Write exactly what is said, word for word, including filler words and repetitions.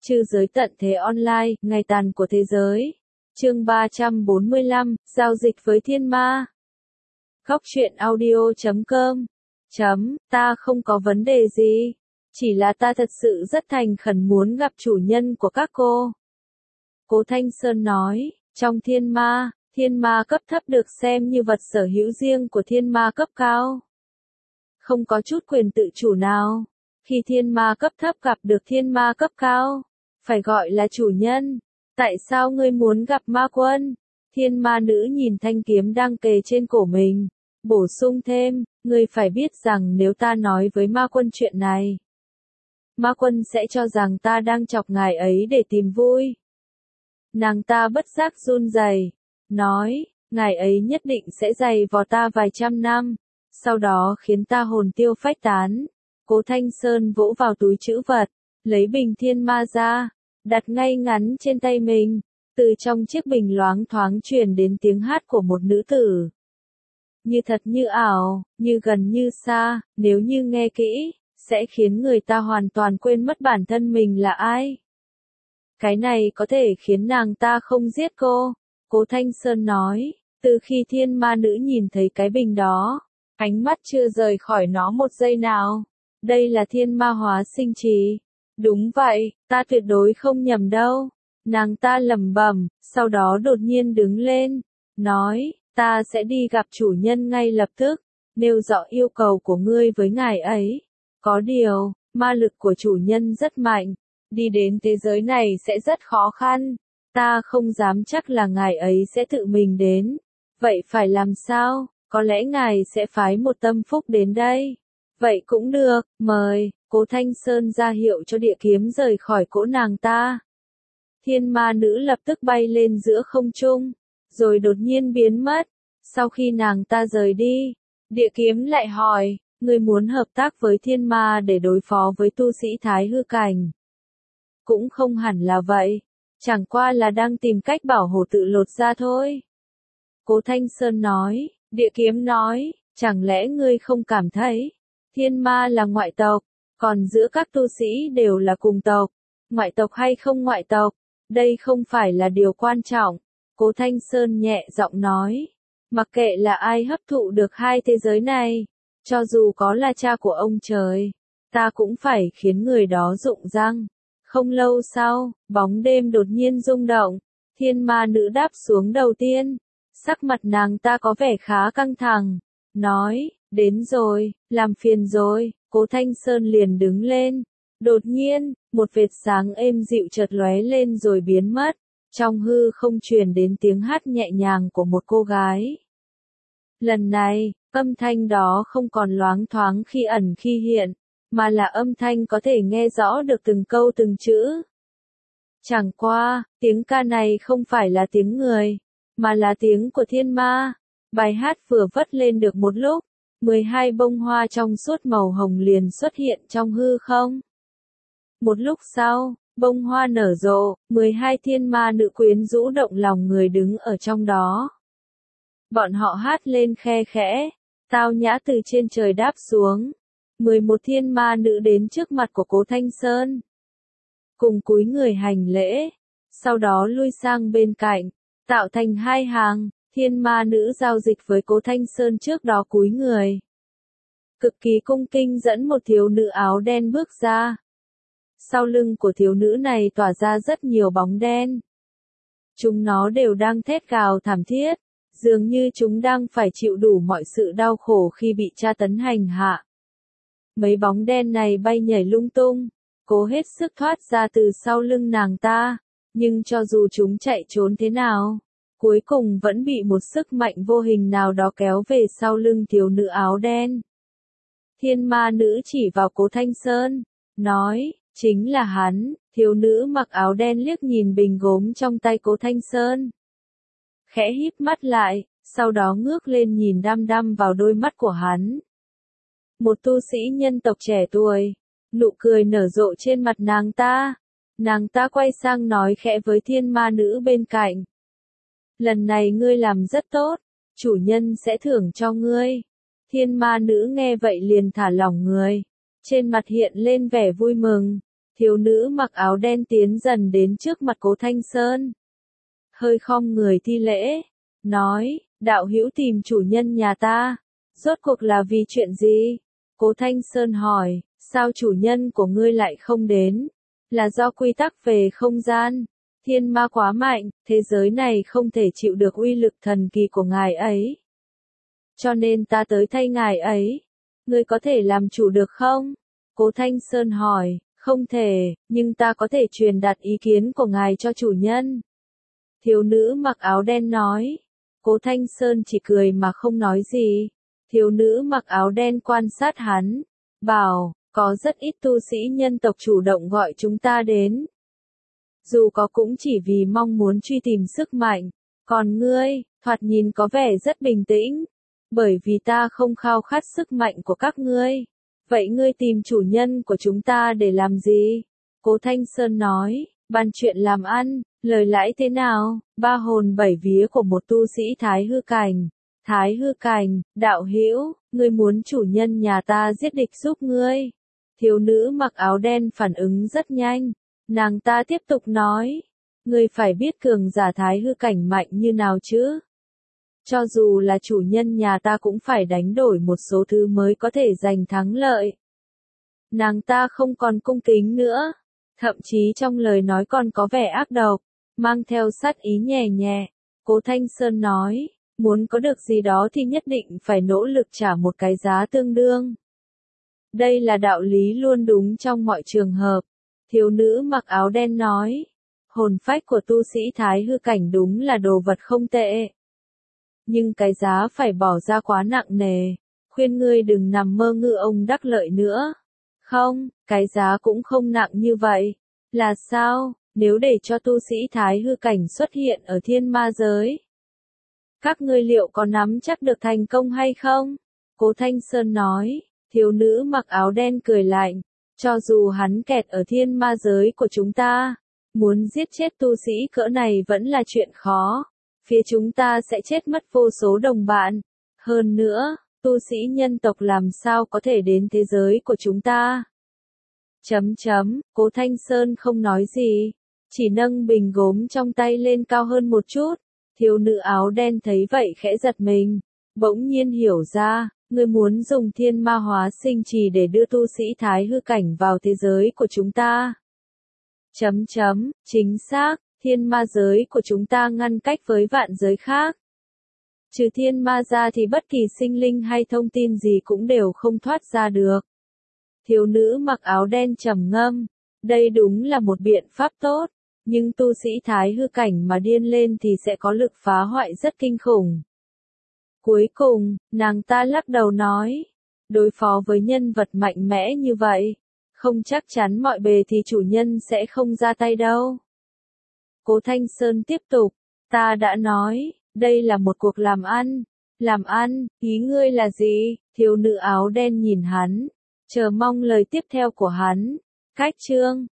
Trư giới tận thế online, ngày tàn của thế giới. Chương ba trăm bốn mươi lăm, giao dịch với thiên ma. Góc truyện audio chấm com. Chấm, ta không có vấn đề gì. Chỉ là ta thật sự rất thành khẩn muốn gặp chủ nhân của các cô. Cố Thanh Sơn nói, trong thiên ma, thiên ma cấp thấp được xem như vật sở hữu riêng của thiên ma cấp cao. Không có chút quyền tự chủ nào. Khi thiên ma cấp thấp gặp được thiên ma cấp cao, phải gọi là chủ nhân. Tại sao ngươi muốn gặp ma quân? Thiên ma nữ nhìn thanh kiếm đang kề trên cổ mình, bổ sung thêm, ngươi phải biết rằng nếu ta nói với ma quân chuyện này, ma quân sẽ cho rằng ta đang chọc ngài ấy để tìm vui. Nàng ta bất giác run rẩy, nói, ngài ấy nhất định sẽ giày vò ta vài trăm năm, sau đó khiến ta hồn tiêu phách tán. Cố Thanh Sơn vỗ vào túi trữ vật, lấy bình thiên ma ra, đặt ngay ngắn trên tay mình. Từ trong chiếc bình loáng thoáng truyền đến tiếng hát của một nữ tử. Như thật như ảo, như gần như xa, nếu như nghe kỹ, sẽ khiến người ta hoàn toàn quên mất bản thân mình là ai. Cái này có thể khiến nàng ta không giết cô, Cố Thanh Sơn nói. Từ khi thiên ma nữ nhìn thấy cái bình đó, ánh mắt chưa rời khỏi nó một giây nào. Đây là thiên ma hóa sinh trì. Đúng vậy, ta tuyệt đối không nhầm đâu. Nàng ta lẩm bẩm, sau đó đột nhiên đứng lên, nói, ta sẽ đi gặp chủ nhân ngay lập tức, nêu rõ yêu cầu của ngươi với ngài ấy. Có điều, ma lực của chủ nhân rất mạnh, đi đến thế giới này sẽ rất khó khăn, ta không dám chắc là ngài ấy sẽ tự mình đến. Vậy phải làm sao? Có lẽ ngài sẽ phái một tâm phúc đến đây. Vậy cũng được, mời. Cố Thanh Sơn ra hiệu cho địa kiếm rời khỏi cỗ nàng ta. Thiên ma nữ lập tức bay lên giữa không trung, rồi đột nhiên biến mất. Sau khi nàng ta rời đi, địa kiếm lại hỏi, ngươi muốn hợp tác với thiên ma để đối phó với tu sĩ thái hư cảnh? Cũng không hẳn là vậy, chẳng qua là đang tìm cách bảo hộ tự lột ra thôi. Cố Thanh Sơn nói, địa kiếm nói, chẳng lẽ ngươi không cảm thấy, thiên ma là ngoại tộc, còn giữa các tu sĩ đều là cùng tộc, ngoại tộc hay không ngoại tộc, đây không phải là điều quan trọng. Cố Thanh Sơn nhẹ giọng nói, mặc kệ là ai hấp thụ được hai thế giới này, cho dù có là cha của ông trời, ta cũng phải khiến người đó rụng răng. Không lâu sau, bóng đêm đột nhiên rung động, thiên ma nữ đáp xuống đầu tiên, sắc mặt nàng ta có vẻ khá căng thẳng, nói, đến rồi, làm phiền rồi. Cố Thanh Sơn liền đứng lên. Đột nhiên, một vệt sáng êm dịu chợt lóe lên rồi biến mất. Trong hư không truyền đến tiếng hát nhẹ nhàng của một cô gái. Lần này, âm thanh đó không còn loáng thoáng khi ẩn khi hiện, mà là âm thanh có thể nghe rõ được từng câu từng chữ. Chẳng qua, tiếng ca này không phải là tiếng người, mà là tiếng của thiên ma. Bài hát vừa vất lên được một lúc, mười hai bông hoa trong suốt màu hồng liền xuất hiện trong hư không. Một lúc sau, bông hoa nở rộ, mười hai thiên ma nữ quyến rũ động lòng người đứng ở trong đó. Bọn họ hát lên khe khẽ, tao nhã từ trên trời đáp xuống. mười một thiên ma nữ đến trước mặt của Cố Thanh Sơn, cùng cúi người hành lễ, sau đó lui sang bên cạnh, tạo thành hai hàng. Thiên ma nữ giao dịch với Cố Thanh Sơn trước đó cúi người, cực kỳ cung kính dẫn một thiếu nữ áo đen bước ra. Sau lưng của thiếu nữ này tỏa ra rất nhiều bóng đen. Chúng nó đều đang thét gào thảm thiết, dường như chúng đang phải chịu đủ mọi sự đau khổ khi bị tra tấn hành hạ. Mấy bóng đen này bay nhảy lung tung, cố hết sức thoát ra từ sau lưng nàng ta, nhưng cho dù chúng chạy trốn thế nào, cuối cùng vẫn bị một sức mạnh vô hình nào đó kéo về sau lưng thiếu nữ áo đen. Thiên ma nữ chỉ vào Cố Thanh Sơn, nói, chính là hắn. Thiếu nữ mặc áo đen liếc nhìn bình gốm trong tay Cố Thanh Sơn, khẽ híp mắt lại, sau đó ngước lên nhìn đăm đăm vào đôi mắt của hắn. Một tu sĩ nhân tộc trẻ tuổi, nụ cười nở rộ trên mặt nàng ta. Nàng ta quay sang nói khẽ với thiên ma nữ bên cạnh. Lần này ngươi làm rất tốt, chủ nhân sẽ thưởng cho ngươi. Thiên ma nữ nghe vậy liền thả lỏng người, trên mặt hiện lên vẻ vui mừng. Thiếu nữ mặc áo đen tiến dần đến trước mặt Cố Thanh Sơn. Hơi khom người thi lễ, nói, đạo hữu tìm chủ nhân nhà ta, rốt cuộc là vì chuyện gì? Cố Thanh Sơn hỏi, sao chủ nhân của ngươi lại không đến? Là do quy tắc về không gian, thiên ma quá mạnh, thế giới này không thể chịu được uy lực thần kỳ của ngài ấy. Cho nên ta tới thay ngài ấy. Ngươi có thể làm chủ được không? Cố Thanh Sơn hỏi, không thể, nhưng ta có thể truyền đạt ý kiến của ngài cho chủ nhân. Thiếu nữ mặc áo đen nói. Cố Thanh Sơn chỉ cười mà không nói gì. Thiếu nữ mặc áo đen quan sát hắn, bảo, có rất ít tu sĩ nhân tộc chủ động gọi chúng ta đến. Dù có cũng chỉ vì mong muốn truy tìm sức mạnh, còn ngươi, thoạt nhìn có vẻ rất bình tĩnh, bởi vì ta không khao khát sức mạnh của các ngươi. Vậy ngươi tìm chủ nhân của chúng ta để làm gì? Cố Thanh Sơn nói, bàn chuyện làm ăn, lời lãi thế nào? Ba hồn bảy vía của một tu sĩ Thái Hư Cảnh. Thái Hư Cảnh, đạo hữu, ngươi muốn chủ nhân nhà ta giết địch giúp ngươi. Thiếu nữ mặc áo đen phản ứng rất nhanh. Nàng ta tiếp tục nói, ngươi phải biết cường giả Thái Hư Cảnh mạnh như nào chứ. Cho dù là chủ nhân nhà ta cũng phải đánh đổi một số thứ mới có thể giành thắng lợi. Nàng ta không còn cung kính nữa, thậm chí trong lời nói còn có vẻ ác độc, mang theo sát ý nhẹ nhẹ. Cố Thanh Sơn nói, muốn có được gì đó thì nhất định phải nỗ lực trả một cái giá tương đương. Đây là đạo lý luôn đúng trong mọi trường hợp. Thiếu nữ mặc áo đen nói, hồn phách của tu sĩ Thái Hư Cảnh đúng là đồ vật không tệ. Nhưng cái giá phải bỏ ra quá nặng nề, khuyên ngươi đừng nằm mơ ngư ông đắc lợi nữa. Không, cái giá cũng không nặng như vậy. Là sao, nếu để cho tu sĩ Thái Hư Cảnh xuất hiện ở thiên ma giới? Các ngươi liệu có nắm chắc được thành công hay không? Cố Thanh Sơn nói, thiếu nữ mặc áo đen cười lạnh, cho dù hắn kẹt ở thiên ma giới của chúng ta, muốn giết chết tu sĩ cỡ này vẫn là chuyện khó. Phía chúng ta sẽ chết mất vô số đồng bạn. Hơn nữa, tu sĩ nhân tộc làm sao có thể đến thế giới của chúng ta? Chấm chấm, Cố Thanh Sơn không nói gì, chỉ nâng bình gốm trong tay lên cao hơn một chút. Thiếu nữ áo đen thấy vậy khẽ giật mình, bỗng nhiên hiểu ra, ngươi muốn dùng thiên ma hóa sinh trì để đưa tu sĩ Thái Hư Cảnh vào thế giới của chúng ta. Chấm chấm, chính xác. Thiên ma giới của chúng ta ngăn cách với vạn giới khác. Trừ thiên ma ra thì bất kỳ sinh linh hay thông tin gì cũng đều không thoát ra được. Thiếu nữ mặc áo đen trầm ngâm. Đây đúng là một biện pháp tốt, nhưng tu sĩ Thái Hư Cảnh mà điên lên thì sẽ có lực phá hoại rất kinh khủng. Cuối cùng, nàng ta lắc đầu nói, đối phó với nhân vật mạnh mẽ như vậy, không chắc chắn mọi bề thì chủ nhân sẽ không ra tay đâu. Cố Thanh Sơn tiếp tục, ta đã nói, đây là một cuộc làm ăn. Làm ăn, ý ngươi là gì? Thiếu nữ áo đen nhìn hắn, chờ mong lời tiếp theo của hắn. Cách chương